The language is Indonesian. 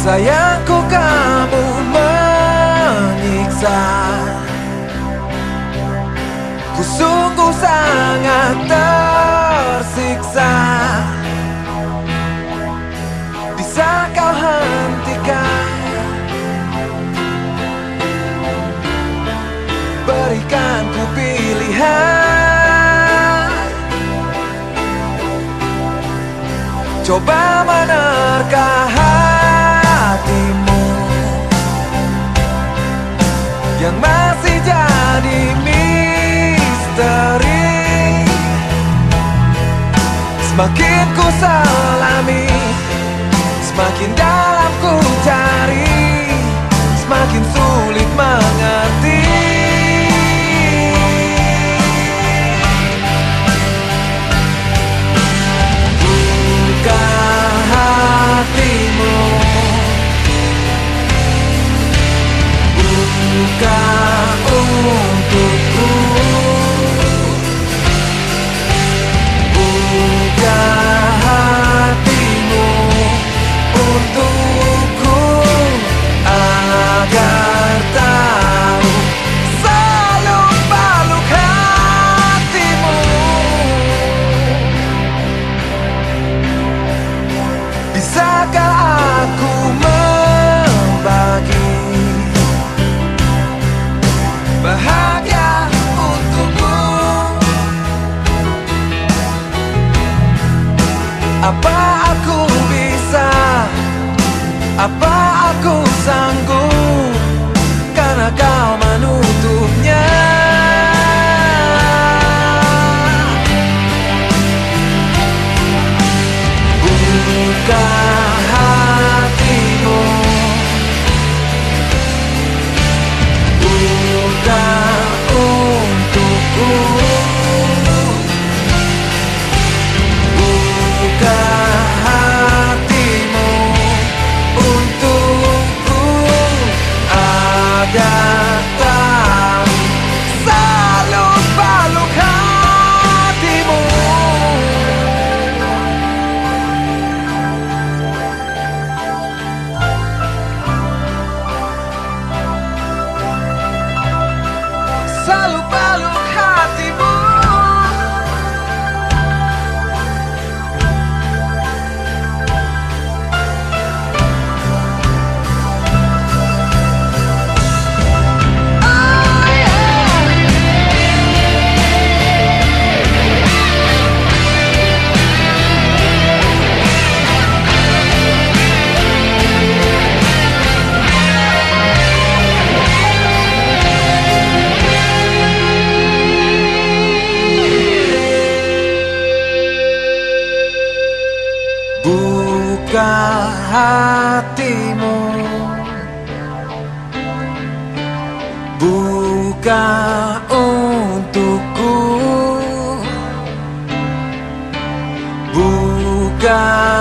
Sayangku, kamu menyiksa. Ku sungguh sangat tersiksa. Bisa kau hentikan? Berikan ku pilihan. Coba menerka hatimu yang masih jadi misteri. Semakin ku selami, semakin dalam ku cari, semakin sulit mengerti. Buka hatimu, buka untukku, buka hatimu untukku, agar tahu seluk-beluk hatimu. Bisakah aku membagi bahagia untukmu? Apa aku bisa? Apa aku sanggup? Karena kau menutupnya. Buka hatimu, buka untukku, buka hatimu untukku, agar tahu seluk-beluk hatimu. Seluk-beluk hatimu. Buka hatimu, buka untukku, buka